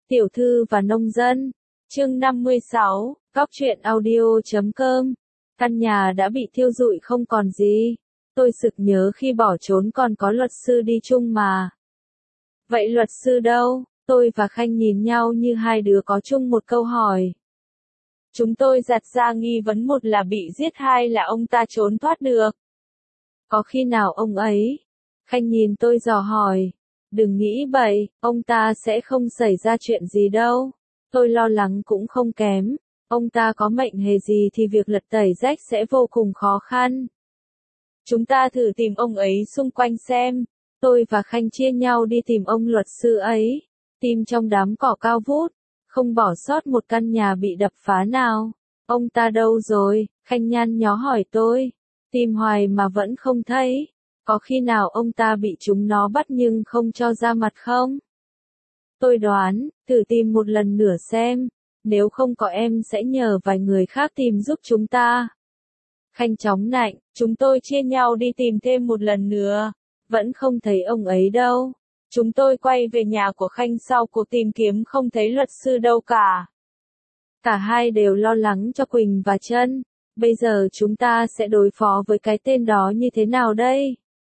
Tiểu thư và nông dân. Chương 56, Cóc truyện audio.com. Căn nhà đã bị thiêu rụi không còn gì. Tôi sực nhớ khi bỏ trốn còn có luật sư đi chung mà. Vậy luật sư đâu? Tôi và Khanh nhìn nhau như hai đứa có chung một câu hỏi. Chúng tôi đặt ra nghi vấn, một là bị giết, hai là ông ta trốn thoát được. Có khi nào ông ấy? Khanh nhìn tôi dò hỏi. Đừng nghĩ bậy, ông ta sẽ không xảy ra chuyện gì đâu. Tôi lo lắng cũng không kém. Ông ta có mệnh hệ gì thì việc lật tẩy rách sẽ vô cùng khó khăn. Chúng ta thử tìm ông ấy xung quanh xem. Tôi và Khanh chia nhau đi tìm ông luật sư ấy. Tìm trong đám cỏ cao vút, không bỏ sót một căn nhà bị đập phá nào. Ông ta đâu rồi? Khanh nhăn nhó hỏi tôi. Tìm hoài mà vẫn không thấy. Có khi nào ông ta bị chúng nó bắt nhưng không cho ra mặt không? Tôi đoán, thử tìm một lần nữa xem. Nếu không có em sẽ nhờ vài người khác tìm giúp chúng ta. Khanh chóng nạnh, chúng tôi chia nhau đi tìm thêm một lần nữa. Vẫn không thấy ông ấy đâu. Chúng tôi quay về nhà của Khanh sau cuộc tìm kiếm không thấy luật sư đâu cả. Cả hai đều lo lắng cho Quỳnh và Trân. Bây giờ chúng ta sẽ đối phó với cái tên đó như thế nào đây?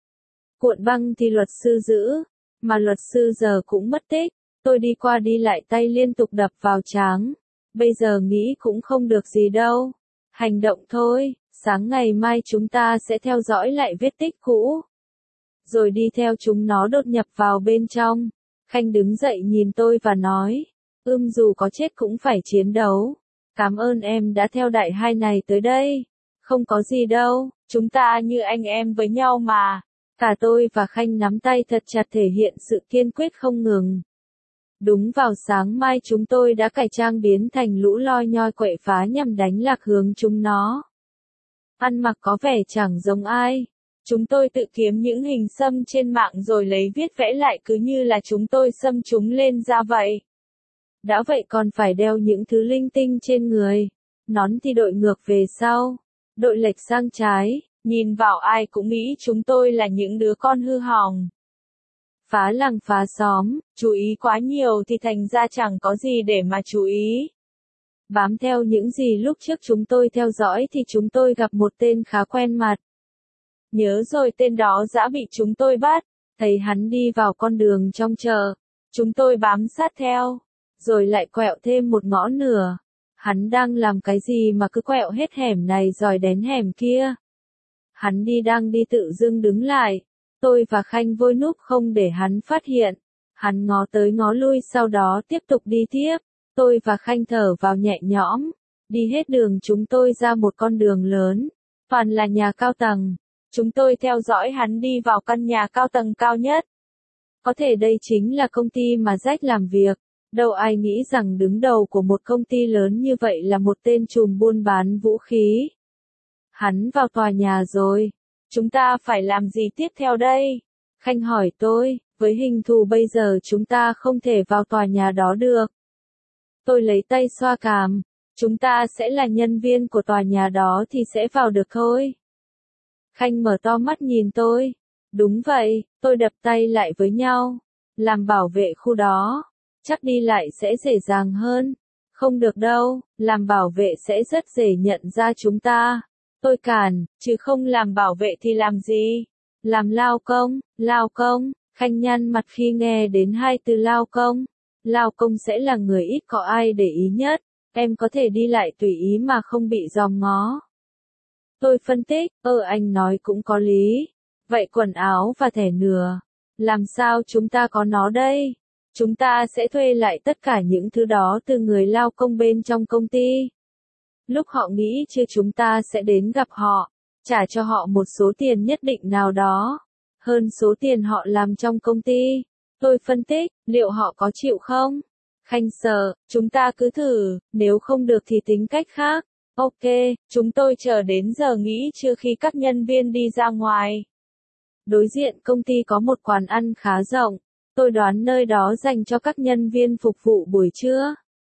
Cuộn băng thì luật sư giữ, mà luật sư giờ cũng mất tích. Tôi đi qua đi lại tay liên tục đập vào trán. Bây giờ nghĩ cũng không được gì đâu. Hành động thôi, sáng ngày mai chúng ta sẽ theo dõi lại vết tích cũ. Rồi đi theo chúng nó đột nhập vào bên trong. Khanh đứng dậy nhìn tôi và nói, dù có chết cũng phải chiến đấu. Cảm ơn em đã theo đại hai này tới đây. Không có gì đâu, chúng ta như anh em với nhau mà. Cả tôi và Khanh nắm tay thật chặt thể hiện sự kiên quyết không ngừng. Đúng vào sáng mai chúng tôi đã cải trang biến thành lũ loi nhoi quậy phá nhằm đánh lạc hướng chúng nó. Ăn mặc có vẻ chẳng giống ai. Chúng tôi tự kiếm những hình xăm trên mạng rồi lấy viết vẽ lại cứ như là chúng tôi xăm chúng lên da vậy. Đã vậy còn phải đeo những thứ linh tinh trên người. Nón thì đội ngược về sau, đội lệch sang trái, nhìn vào ai cũng nghĩ chúng tôi là những đứa con hư hỏng. Phá làng phá xóm, chú ý quá nhiều thì thành ra chẳng có gì để mà chú ý. Bám theo những gì lúc trước chúng tôi theo dõi thì chúng tôi gặp một tên khá quen mặt. Nhớ rồi, tên đó đã bị chúng tôi bắt. Thấy hắn đi vào con đường trong chợ. Chúng tôi bám sát theo. Rồi lại quẹo thêm một ngõ nữa. Hắn đang làm cái gì mà cứ quẹo hết hẻm này rồi đến hẻm kia. Hắn đang đi tự dưng đứng lại. Tôi và Khanh vội núp không để hắn phát hiện. Hắn ngó tới ngó lui sau đó tiếp tục đi tiếp. Tôi và Khanh thở vào nhẹ nhõm. Đi hết đường chúng tôi ra một con đường lớn. Toàn là nhà cao tầng. Chúng tôi theo dõi hắn đi vào căn nhà cao tầng cao nhất. Có thể đây chính là công ty mà Jack làm việc. Đâu ai nghĩ rằng đứng đầu của một công ty lớn như vậy là một tên trùm buôn bán vũ khí. Hắn vào tòa nhà rồi. Chúng ta phải làm gì tiếp theo đây? Khanh hỏi tôi, với hình thù bây giờ chúng ta không thể vào tòa nhà đó được. Tôi lấy tay xoa cằm. Chúng ta sẽ là nhân viên của tòa nhà đó thì sẽ vào được thôi. Khanh mở to mắt nhìn tôi. Đúng vậy, tôi đập tay lại với nhau. Làm bảo vệ khu đó. Chắc đi lại sẽ dễ dàng hơn. Không được đâu, làm bảo vệ sẽ rất dễ nhận ra chúng ta. Tôi cản, chứ không làm bảo vệ thì làm gì? Làm lao công, Khanh nhăn mặt khi nghe đến hai từ lao công. Lao công sẽ là người ít có ai để ý nhất. Em có thể đi lại tùy ý mà không bị dòm ngó. Tôi phân tích, anh nói cũng có lý. Vậy quần áo và thẻ nừa, làm sao chúng ta có nó đây? Chúng ta sẽ thuê lại tất cả những thứ đó từ người lao công bên trong công ty. Lúc họ nghĩ chưa chúng ta sẽ đến gặp họ, trả cho họ một số tiền nhất định nào đó, hơn số tiền họ làm trong công ty. Tôi phân tích, liệu họ có chịu không? Khanh sợ, chúng ta cứ thử, nếu không được thì tính cách khác. Ok, chúng tôi chờ đến giờ nghỉ trưa khi các nhân viên đi ra ngoài. Đối diện công ty có một quán ăn khá rộng. Tôi đoán nơi đó dành cho các nhân viên phục vụ buổi trưa.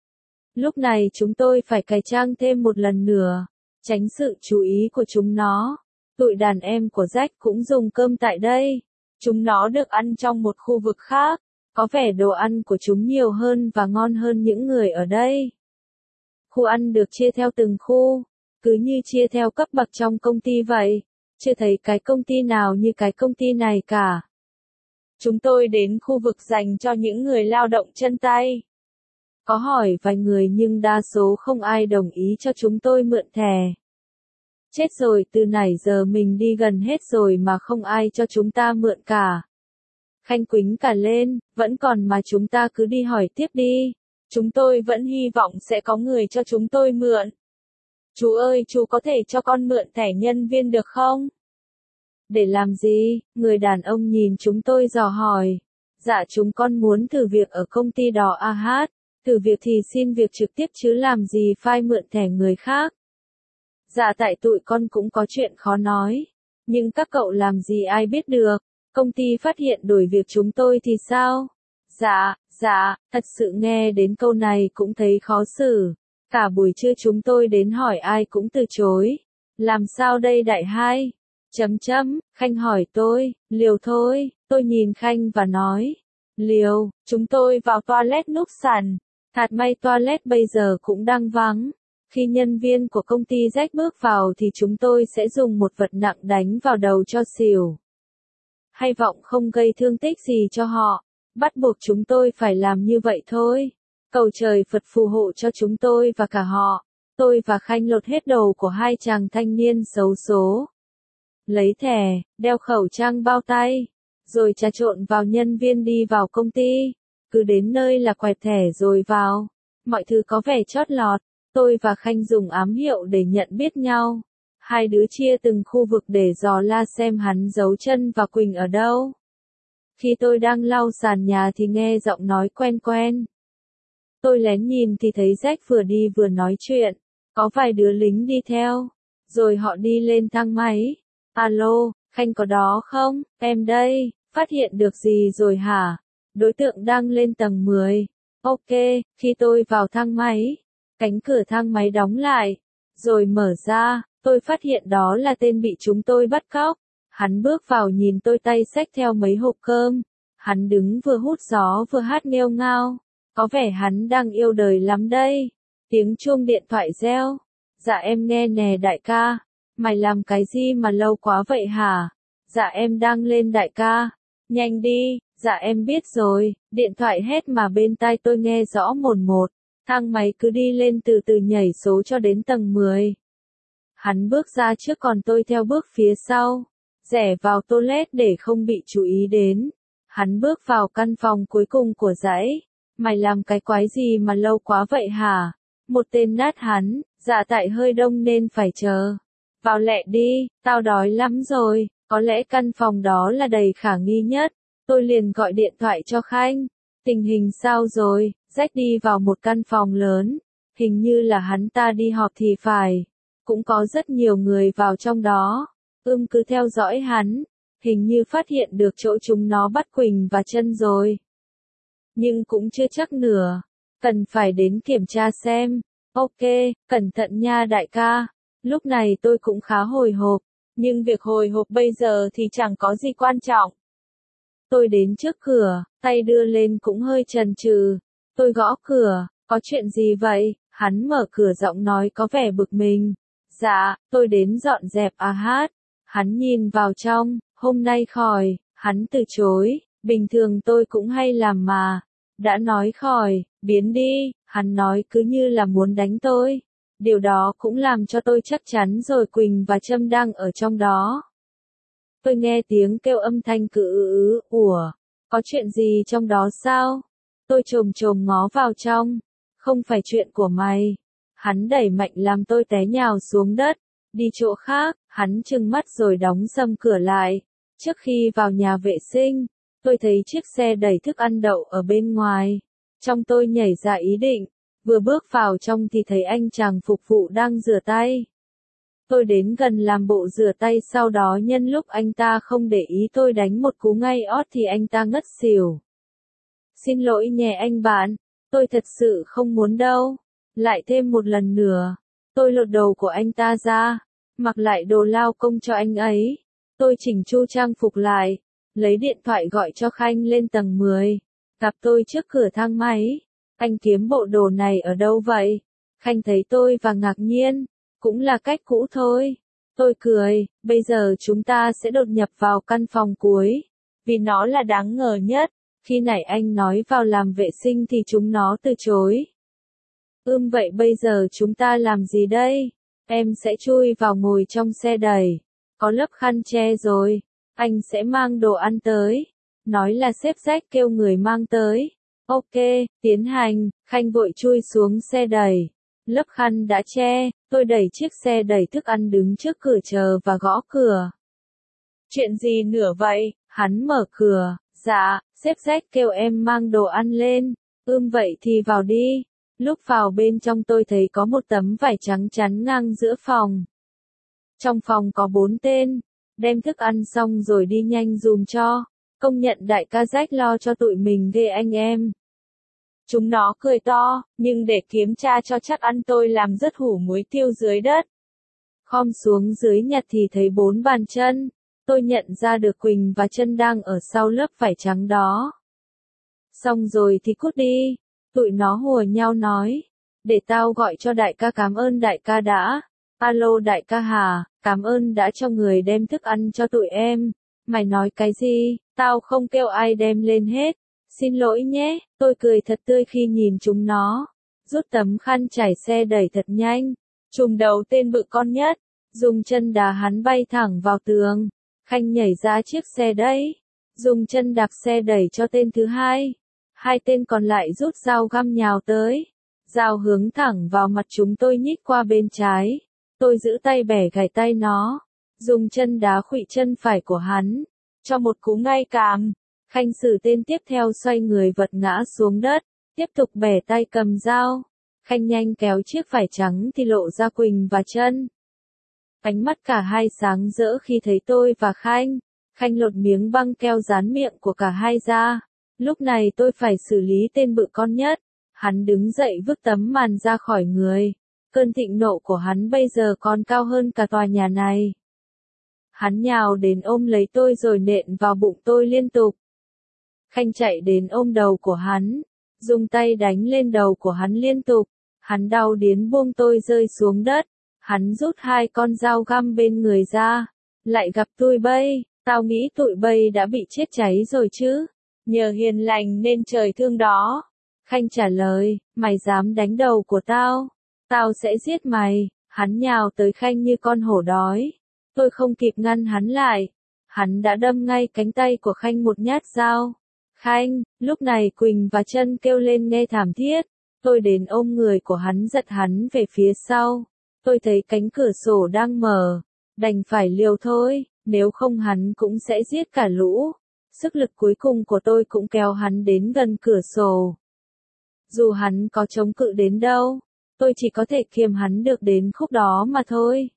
Lúc này chúng tôi phải cải trang thêm một lần nữa, tránh sự chú ý của chúng nó. Tụi đàn em của Jack cũng dùng cơm tại đây. Chúng nó được ăn trong một khu vực khác. Có vẻ đồ ăn của chúng nhiều hơn và ngon hơn những người ở đây. Khu ăn được chia theo từng khu, cứ như chia theo cấp bậc trong công ty vậy. Chưa thấy cái công ty nào như cái công ty này cả. Chúng tôi đến khu vực dành cho những người lao động chân tay. Có hỏi vài người nhưng đa số không ai đồng ý cho chúng tôi mượn thẻ. Chết rồi, từ nãy giờ mình đi gần hết rồi mà không ai cho chúng ta mượn cả. Khanh quýnh cả lên, vẫn còn mà chúng ta cứ đi hỏi tiếp đi. Chúng tôi vẫn hy vọng sẽ có người cho chúng tôi mượn. Chú ơi, chú có thể cho con mượn thẻ nhân viên được không? Để làm gì? Người đàn ông nhìn chúng tôi dò hỏi. Dạ chúng con muốn thử việc ở công ty đó à hát. Thử việc thì xin việc trực tiếp chứ làm gì phai mượn thẻ người khác. Dạ tại tụi con cũng có chuyện khó nói. Nhưng các cậu làm gì ai biết được. Công ty phát hiện đổi việc chúng tôi thì sao? Dạ, thật sự nghe đến câu này cũng thấy khó xử. Cả buổi trưa chúng tôi đến hỏi ai cũng từ chối. Làm sao đây đại hai? Khanh hỏi tôi, liều thôi, tôi nhìn Khanh và nói. Liều, chúng tôi vào toilet núp sàn. Thật may toilet bây giờ cũng đang vắng. Khi nhân viên của công ty Jack bước vào thì chúng tôi sẽ dùng một vật nặng đánh vào đầu cho xỉu. Hy vọng không gây thương tích gì cho họ. Bắt buộc chúng tôi phải làm như vậy thôi. Cầu trời Phật phù hộ cho chúng tôi và cả họ. Tôi và Khanh lột hết đồ của hai chàng thanh niên xấu số. Lấy thẻ, đeo khẩu trang bao tay. Rồi trà trộn vào nhân viên đi vào công ty. Cứ đến nơi là quẹt thẻ rồi vào. Mọi thứ có vẻ chót lọt. Tôi và Khanh dùng ám hiệu để nhận biết nhau. Hai đứa chia từng khu vực để dò la xem hắn giấu chân và Quỳnh ở đâu. Khi tôi đang lau sàn nhà thì nghe giọng nói quen quen. Tôi lén nhìn thì thấy Jack vừa đi vừa nói chuyện. Có vài đứa lính đi theo. Rồi họ đi lên thang máy. Alo, Khanh có đó không? Em đây, phát hiện được gì rồi hả? Đối tượng đang lên tầng 10. Ok, khi tôi vào thang máy, cánh cửa thang máy đóng lại. Rồi mở ra, tôi phát hiện đó là tên bị chúng tôi bắt cóc. Hắn bước vào nhìn tôi tay xách theo mấy hộp cơm. Hắn đứng vừa hút gió vừa hát nghêu ngao. Có vẻ hắn đang yêu đời lắm đây. Tiếng chuông điện thoại reo. Dạ em nghe nè đại ca. Mày làm cái gì mà lâu quá vậy hả? Dạ em đang lên đại ca. Nhanh đi, dạ em biết rồi. Điện thoại hét mà bên tai tôi nghe rõ mồn một. Thang máy cứ đi lên từ từ nhảy số cho đến tầng 10. Hắn bước ra trước còn tôi theo bước phía sau. Rẽ vào toilet để không bị chú ý đến. Hắn bước vào căn phòng cuối cùng của dãy. Mày làm cái quái gì mà lâu quá vậy hả? Một tên nát hắn, dạ tại hơi đông nên phải chờ. Vào lẹ đi, tao đói lắm rồi, có lẽ căn phòng đó là đầy khả nghi nhất. Tôi liền gọi điện thoại cho Khanh. Tình hình sao rồi? Jack đi vào một căn phòng lớn. Hình như là hắn ta đi họp thì phải. Cũng có rất nhiều người vào trong đó. Cứ theo dõi hắn. Hình như phát hiện được chỗ chúng nó bắt Quỳnh và Chân rồi. Nhưng cũng chưa chắc nửa. Cần phải đến kiểm tra xem. Ok, cẩn thận nha đại ca. Lúc này tôi cũng khá hồi hộp. Nhưng việc hồi hộp bây giờ thì chẳng có gì quan trọng. Tôi đến trước cửa, tay đưa lên cũng hơi chần chừ. Tôi gõ cửa, có chuyện gì vậy? Hắn mở cửa giọng nói có vẻ bực mình. Dạ, tôi đến dọn dẹp à hát. Hắn nhìn vào trong, hôm nay khỏi, hắn từ chối, bình thường tôi cũng hay làm mà. Đã nói khỏi, biến đi, hắn nói cứ như là muốn đánh tôi. Điều đó cũng làm cho tôi chắc chắn rồi Quỳnh và Trâm đang ở trong đó. Tôi nghe tiếng kêu âm thanh cứ ủa, có chuyện gì trong đó sao? Tôi chồm chồm ngó vào trong, không phải chuyện của mày. Hắn đẩy mạnh làm tôi té nhào xuống đất, đi chỗ khác, hắn trừng mắt rồi đóng sầm cửa lại. Trước khi vào nhà vệ sinh, tôi thấy chiếc xe đẩy thức ăn đậu ở bên ngoài. Trong tôi nhảy ra ý định, vừa bước vào trong thì thấy anh chàng phục vụ đang rửa tay. Tôi đến gần làm bộ rửa tay sau đó nhân lúc anh ta không để ý tôi đánh một cú ngay ót thì anh ta ngất xỉu. Xin lỗi nhé anh bạn, tôi thật sự không muốn đâu. Lại thêm một lần nữa, tôi lột đồ của anh ta ra, mặc lại đồ lao công cho anh ấy. Tôi chỉnh chu trang phục lại, lấy điện thoại gọi cho Khanh lên tầng 10. Gặp tôi trước cửa thang máy. Anh kiếm bộ đồ này ở đâu vậy? Khanh thấy tôi và ngạc nhiên. Cũng là cách cũ thôi. Tôi cười, bây giờ chúng ta sẽ đột nhập vào căn phòng cuối. Vì nó là đáng ngờ nhất. Khi nãy anh nói vào làm vệ sinh thì chúng nó từ chối. Vậy bây giờ chúng ta làm gì đây? Em sẽ chui vào ngồi trong xe đẩy. Có lớp khăn che rồi. Anh sẽ mang đồ ăn tới. Nói là sếp Jack kêu người mang tới. Ok, tiến hành. Khanh vội chui xuống xe đẩy. Lớp khăn đã che, tôi đẩy chiếc xe đẩy thức ăn đứng trước cửa chờ và gõ cửa. Chuyện gì nữa vậy? Hắn mở cửa. Dạ, sếp Jack kêu em mang đồ ăn lên. Vậy thì vào đi. Lúc vào bên trong tôi thấy có một tấm vải trắng chắn ngang giữa phòng. Trong phòng có 4 tên. Đem thức ăn xong rồi đi nhanh dùm cho. Công nhận đại ca Jack lo cho tụi mình ghê anh em. Chúng nó cười to, nhưng để kiểm tra cho chắc ăn tôi làm rớt hủ muối tiêu dưới đất. Khom xuống dưới nhặt thì thấy 4 bàn chân. Tôi nhận ra được Quỳnh và Trân đang ở sau lớp vải trắng đó. Xong rồi thì cút đi. Tụi nó hùa nhau nói. Để tao gọi cho đại ca, cảm ơn đại ca đã. Alo đại ca hả, cảm ơn đã cho người đem thức ăn cho tụi em. Mày nói cái gì, tao không kêu ai đem lên hết. Xin lỗi nhé, tôi cười thật tươi khi nhìn chúng nó. Rút tấm khăn trải xe đẩy thật nhanh. Trùm đầu tên bự con nhất. Dùng chân đá hắn bay thẳng vào tường. Khanh nhảy ra chiếc xe đấy. Dùng chân đạp xe đẩy cho tên thứ hai. Hai tên còn lại rút dao găm nhào tới. Dao hướng thẳng vào mặt chúng tôi nhích qua bên trái. Tôi giữ tay bẻ gãy tay nó. Dùng chân đá khuỵu chân phải của hắn. Cho một cú ngay càm. Khanh xử tên tiếp theo xoay người vật ngã xuống đất. Tiếp tục bẻ tay cầm dao. Khanh nhanh kéo chiếc vải trắng thì lộ ra Quỳnh và Trân. Ánh mắt cả hai sáng rỡ khi thấy tôi và Khanh. Khanh lột miếng băng keo dán miệng của cả hai ra. Lúc này tôi phải xử lý tên bự con nhất. Hắn đứng dậy vứt tấm màn ra khỏi người. Cơn thịnh nộ của hắn bây giờ còn cao hơn cả tòa nhà này. Hắn nhào đến ôm lấy tôi rồi nện vào bụng tôi liên tục. Khanh chạy đến ôm đầu của hắn. Dùng tay đánh lên đầu của hắn liên tục. Hắn đau điếng buông tôi rơi xuống đất. Hắn rút 2 con dao găm bên người ra. Lại gặp tụi bay. Tao nghĩ tụi bay đã bị chết cháy rồi chứ. Nhờ hiền lành nên trời thương đó. Khanh trả lời, mày dám đánh đầu của tao. Tao sẽ giết mày. Hắn nhào tới Khanh như con hổ đói. Tôi không kịp ngăn hắn lại. Hắn đã đâm ngay cánh tay của Khanh một nhát dao. Khanh, lúc này Quỳnh và Trân kêu lên nghe thảm thiết. Tôi đến ôm người của hắn giật hắn về phía sau. Tôi thấy cánh cửa sổ đang mở. Đành phải liều thôi, nếu không hắn cũng sẽ giết cả lũ. Sức lực cuối cùng của tôi cũng kéo hắn đến gần cửa sổ. Dù hắn có chống cự đến đâu, tôi chỉ có thể kiềm hắn được đến khúc đó mà thôi.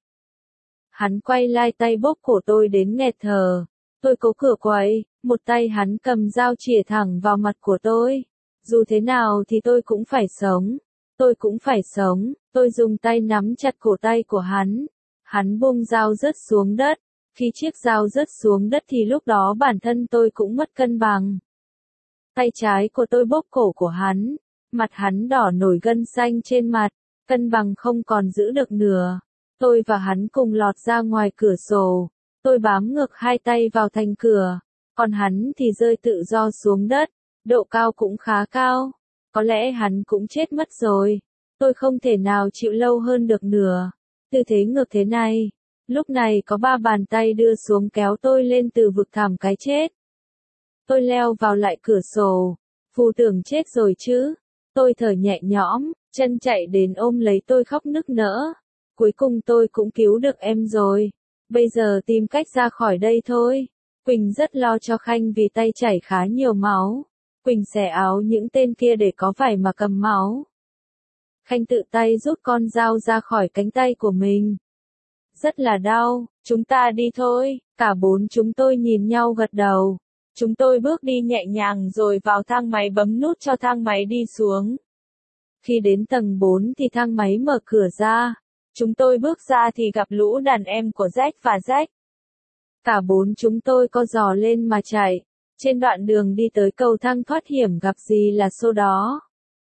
Hắn quay lại tay bóp cổ tôi đến nghẹt thở. Tôi cố cửa quậy, một tay hắn cầm dao chĩa thẳng vào mặt của tôi. Dù thế nào thì tôi cũng phải sống. Tôi cũng phải sống. Tôi dùng tay nắm chặt cổ tay của hắn. Hắn buông dao rớt xuống đất. Khi chiếc dao rớt xuống đất thì lúc đó bản thân tôi cũng mất cân bằng. Tay trái của tôi bóp cổ của hắn. Mặt hắn đỏ nổi gân xanh trên mặt. Cân bằng không còn giữ được nữa. Tôi và hắn cùng lọt ra ngoài cửa sổ. Tôi bám ngược 2 tay vào thành cửa. Còn hắn thì rơi tự do xuống đất. Độ cao cũng khá cao. Có lẽ hắn cũng chết mất rồi. Tôi không thể nào chịu lâu hơn được nữa. Tư thế ngược thế này. Lúc này có 3 bàn tay đưa xuống kéo tôi lên từ vực thẳm cái chết. Tôi leo vào lại cửa sổ. Phù tưởng chết rồi chứ. Tôi thở nhẹ nhõm. Trân chạy đến ôm lấy tôi khóc nức nở. Cuối cùng tôi cũng cứu được em rồi. Bây giờ tìm cách ra khỏi đây thôi. Quỳnh rất lo cho Khanh vì tay chảy khá nhiều máu. Quỳnh xẻ áo những tên kia để có vải mà cầm máu. Khanh tự tay rút con dao ra khỏi cánh tay của mình. Rất là đau, chúng ta đi thôi. Cả 4 chúng tôi nhìn nhau gật đầu. Chúng tôi bước đi nhẹ nhàng rồi vào thang máy bấm nút cho thang máy đi xuống. Khi đến tầng 4 thì thang máy mở cửa ra. Chúng tôi bước ra thì gặp lũ đàn em của Jack và Jack. Cả 4 chúng tôi co giò lên mà chạy. Trên đoạn đường đi tới cầu thang thoát hiểm gặp gì là số đó.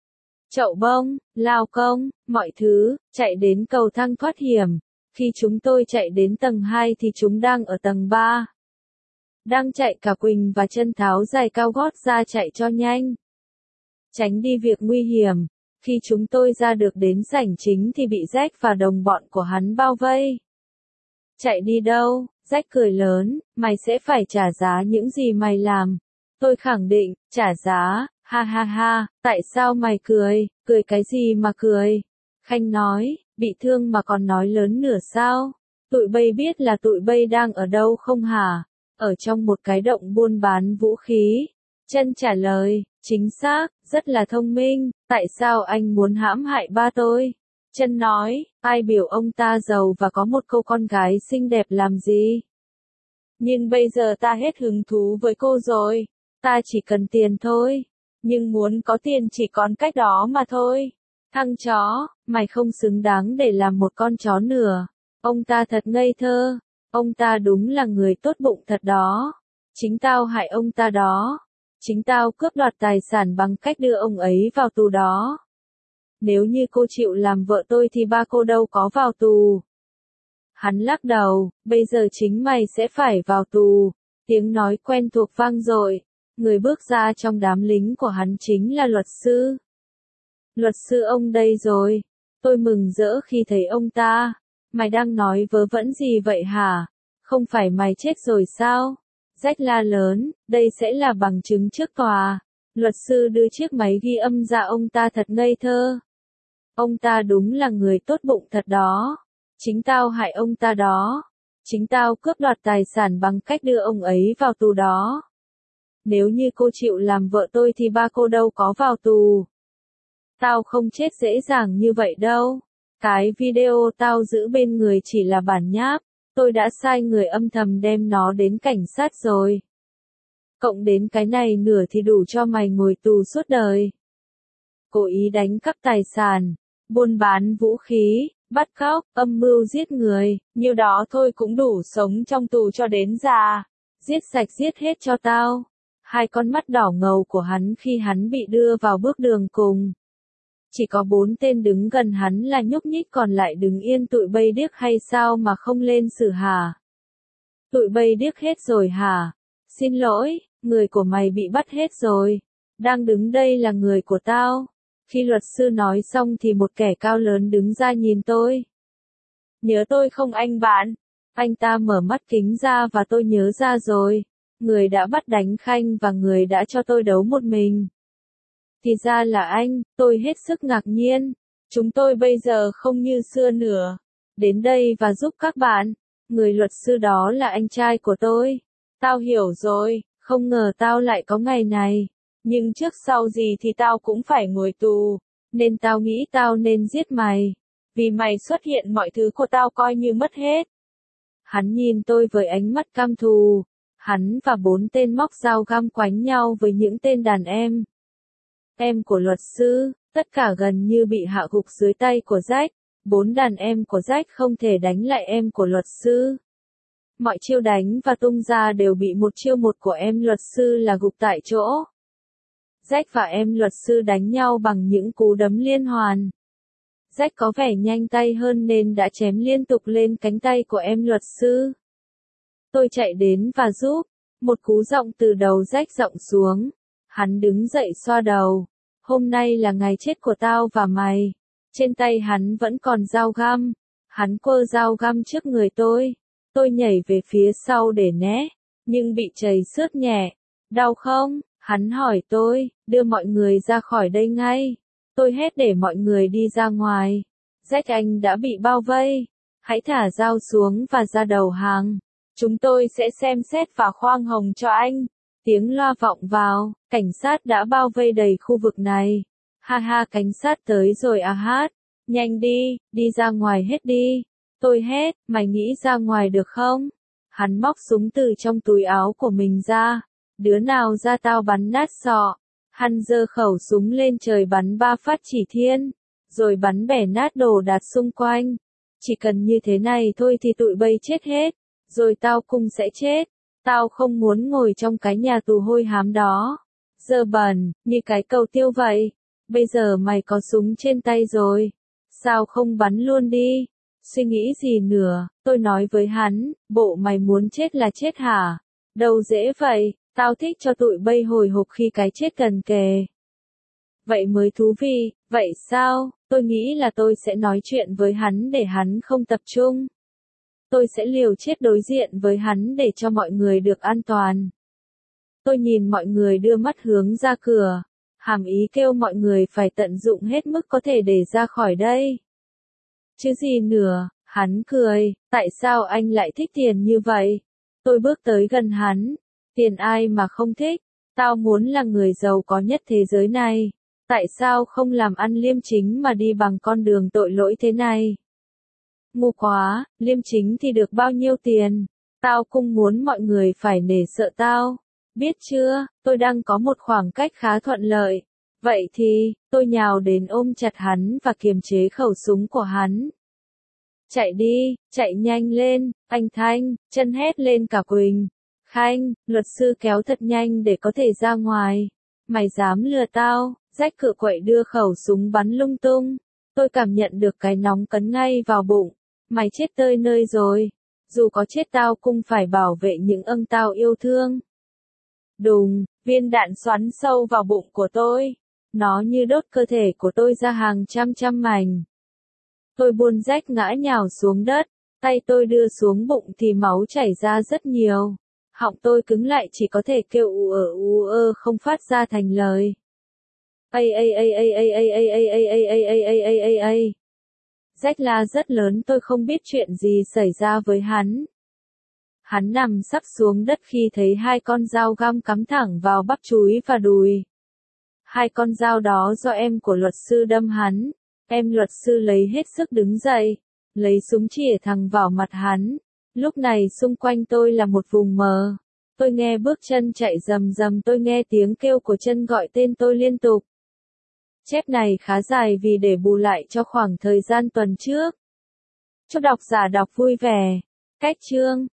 Chậu bông, lao công, mọi thứ, chạy đến cầu thang thoát hiểm. Khi chúng tôi chạy đến tầng 2 thì chúng đang ở tầng 3. Đang chạy cả Quỳnh và chân tháo giày cao gót ra chạy cho nhanh. Tránh đi việc nguy hiểm. Khi chúng tôi ra được đến sảnh chính thì bị Jack và đồng bọn của hắn bao vây. Chạy đi đâu? Jack cười lớn, mày sẽ phải trả giá những gì mày làm. Tôi khẳng định, trả giá, ha ha ha, tại sao mày cười, cười cái gì mà cười? Khanh nói, bị thương mà còn nói lớn nửa sao? Tụi bay biết là tụi bay đang ở đâu không hả? Ở trong một cái động buôn bán vũ khí. Chân trả lời, chính xác, rất là thông minh, tại sao anh muốn hãm hại ba tôi? Chân nói, ai biểu ông ta giàu và có một cô con gái xinh đẹp làm gì? Nhưng bây giờ ta hết hứng thú với cô rồi, ta chỉ cần tiền thôi, nhưng muốn có tiền chỉ còn cách đó mà thôi. Thằng chó, mày không xứng đáng để làm một con chó nữa. Ông ta thật ngây thơ, ông ta đúng là người tốt bụng thật đó. Chính tao hại ông ta đó. Chính tao cướp đoạt tài sản bằng cách đưa ông ấy vào tù đó. Nếu như cô chịu làm vợ tôi thì ba cô đâu có vào tù. Hắn lắc đầu, bây giờ chính mày sẽ phải vào tù. Tiếng nói quen thuộc vang dội. Người bước ra trong đám lính của hắn chính là luật sư. Luật sư ông đây rồi. Tôi mừng rỡ khi thấy ông ta. Mày đang nói vớ vẩn gì vậy hả? Không phải mày chết rồi sao? Jack la lớn, đây sẽ là bằng chứng trước tòa. Luật sư đưa chiếc máy ghi âm ra ông ta thật ngây thơ. Ông ta đúng là người tốt bụng thật đó. Chính tao hại ông ta đó. Chính tao cướp đoạt tài sản bằng cách đưa ông ấy vào tù đó. Nếu như cô chịu làm vợ tôi thì ba cô đâu có vào tù. Tao không chết dễ dàng như vậy đâu. Cái video tao giữ bên người chỉ là bản nháp. Tôi đã sai người âm thầm đem nó đến cảnh sát rồi. Cộng đến cái này nửa thì đủ cho mày ngồi tù suốt đời. Cố ý đánh cắp tài sản, buôn bán vũ khí, bắt cóc, âm mưu giết người, nhiêu đó thôi cũng đủ sống trong tù cho đến già. Giết sạch giết hết cho tao. Hai con mắt đỏ ngầu của hắn khi hắn bị đưa vào bước đường cùng. Chỉ có 4 tên đứng gần hắn là nhúc nhích còn lại đứng yên. Tụi bay điếc hay sao mà không lên xử hả? Tụi bay điếc hết rồi hả? Xin lỗi, người của mày bị bắt hết rồi. Đang đứng đây là người của tao. Khi luật sư nói xong thì một kẻ cao lớn đứng ra nhìn tôi. Nhớ tôi không anh bạn? Anh ta mở mắt kính ra và tôi nhớ ra rồi. Người đã bắt đánh Khanh và người đã cho tôi đấu một mình. Thì ra là anh, tôi hết sức ngạc nhiên. Chúng tôi bây giờ không như xưa nữa. Đến đây và giúp các bạn. Người luật sư đó là anh trai của tôi. Tao hiểu rồi, không ngờ tao lại có ngày này. Nhưng trước sau gì thì tao cũng phải ngồi tù. Nên tao nghĩ tao nên giết mày. Vì mày xuất hiện mọi thứ của tao coi như mất hết. Hắn nhìn tôi với ánh mắt căm thù. Hắn và 4 tên móc dao găm quánh nhau với những tên đàn em. Em của luật sư, tất cả gần như bị hạ gục dưới tay của Jack. 4 đàn em của Jack không thể đánh lại em của luật sư. Mọi chiêu đánh và tung ra đều bị một chiêu một của em luật sư là gục tại chỗ. Jack và em luật sư đánh nhau bằng những cú đấm liên hoàn. Jack có vẻ nhanh tay hơn nên đã chém liên tục lên cánh tay của em luật sư. Tôi chạy đến và giúp. Một cú giọng từ đầu Jack giọng xuống. Hắn đứng dậy xoa đầu. Hôm nay là ngày chết của tao và mày. Trên tay hắn vẫn còn dao găm. Hắn quơ dao găm trước người tôi. Tôi nhảy về phía sau để né. Nhưng bị chảy xước nhẹ. Đau không? Hắn hỏi tôi. Đưa mọi người ra khỏi đây ngay. Tôi hét để mọi người đi ra ngoài. Jack anh đã bị bao vây. Hãy thả dao xuống và ra đầu hàng. Chúng tôi sẽ xem xét và khoan hồng cho anh. Tiếng loa vọng vào, cảnh sát đã bao vây đầy khu vực này. Ha ha, cảnh sát tới rồi à hát. Nhanh đi, đi ra ngoài hết đi. Tôi hét, mày nghĩ ra ngoài được không? Hắn móc súng từ trong túi áo của mình ra. Đứa nào ra tao bắn nát sọ. Hắn giơ khẩu súng lên trời bắn 3 phát chỉ thiên. Rồi bắn bẻ nát đồ đạc xung quanh. Chỉ cần như thế này thôi thì tụi bay chết hết. Rồi tao cũng sẽ chết. Tao không muốn ngồi trong cái nhà tù hôi hám đó. Dơ bẩn, như cái cầu tiêu vậy. Bây giờ mày có súng trên tay rồi. Sao không bắn luôn đi? Suy nghĩ gì nữa, tôi nói với hắn, bộ mày muốn chết là chết hả? Đâu dễ vậy, tao thích cho tụi bay hồi hộp khi cái chết gần kề. Vậy mới thú vị, vậy sao? Tôi nghĩ là tôi sẽ nói chuyện với hắn để hắn không tập trung. Tôi sẽ liều chết đối diện với hắn để cho mọi người được an toàn. Tôi nhìn mọi người đưa mắt hướng ra cửa. Hàm ý kêu mọi người phải tận dụng hết mức có thể để ra khỏi đây. Chứ gì nữa, hắn cười, tại sao anh lại thích tiền như vậy? Tôi bước tới gần hắn, tiền ai mà không thích, tao muốn là người giàu có nhất thế giới này. Tại sao không làm ăn liêm chính mà đi bằng con đường tội lỗi thế này? Ngu quá, liêm chính thì được bao nhiêu tiền? Tao cũng muốn mọi người phải nể sợ tao. Biết chưa, tôi đang có một khoảng cách khá thuận lợi. Vậy thì, tôi nhào đến ôm chặt hắn và kiềm chế khẩu súng của hắn. Chạy đi, chạy nhanh lên, anh Thanh, chân hét lên cả Quỳnh. Khanh, luật sư kéo thật nhanh để có thể ra ngoài. Mày dám lừa tao, rách cửa quậy đưa khẩu súng bắn lung tung. Tôi cảm nhận được cái nóng cấn ngay vào bụng. Mày chết tơi nơi rồi. Dù có chết tao cũng phải bảo vệ những tao yêu thương. Đùng, viên đạn xoắn sâu vào bụng của tôi. Nó như đốt cơ thể của tôi ra hàng trăm mảnh. Tôi buồn rách ngã nhào xuống đất. Tay tôi đưa xuống bụng thì máu chảy ra rất nhiều. Họng tôi cứng lại chỉ có thể kêu u ơ không phát ra thành lời. Rách la rất lớn, tôi không biết chuyện gì xảy ra với hắn. Hắn nằm sắp xuống đất khi thấy hai con dao găm cắm thẳng vào bắp chúi và đùi. Hai con dao đó do em của luật sư đâm hắn. Em luật sư lấy hết sức đứng dậy, lấy súng chĩa thẳng vào mặt hắn. Lúc này xung quanh tôi là một vùng mờ. Tôi nghe bước chân chạy rầm rầm, tôi nghe tiếng kêu của chân gọi tên tôi liên tục. Chép này khá dài vì để bù lại cho khoảng thời gian tuần trước. Chúc độc giả đọc vui vẻ. Cách chương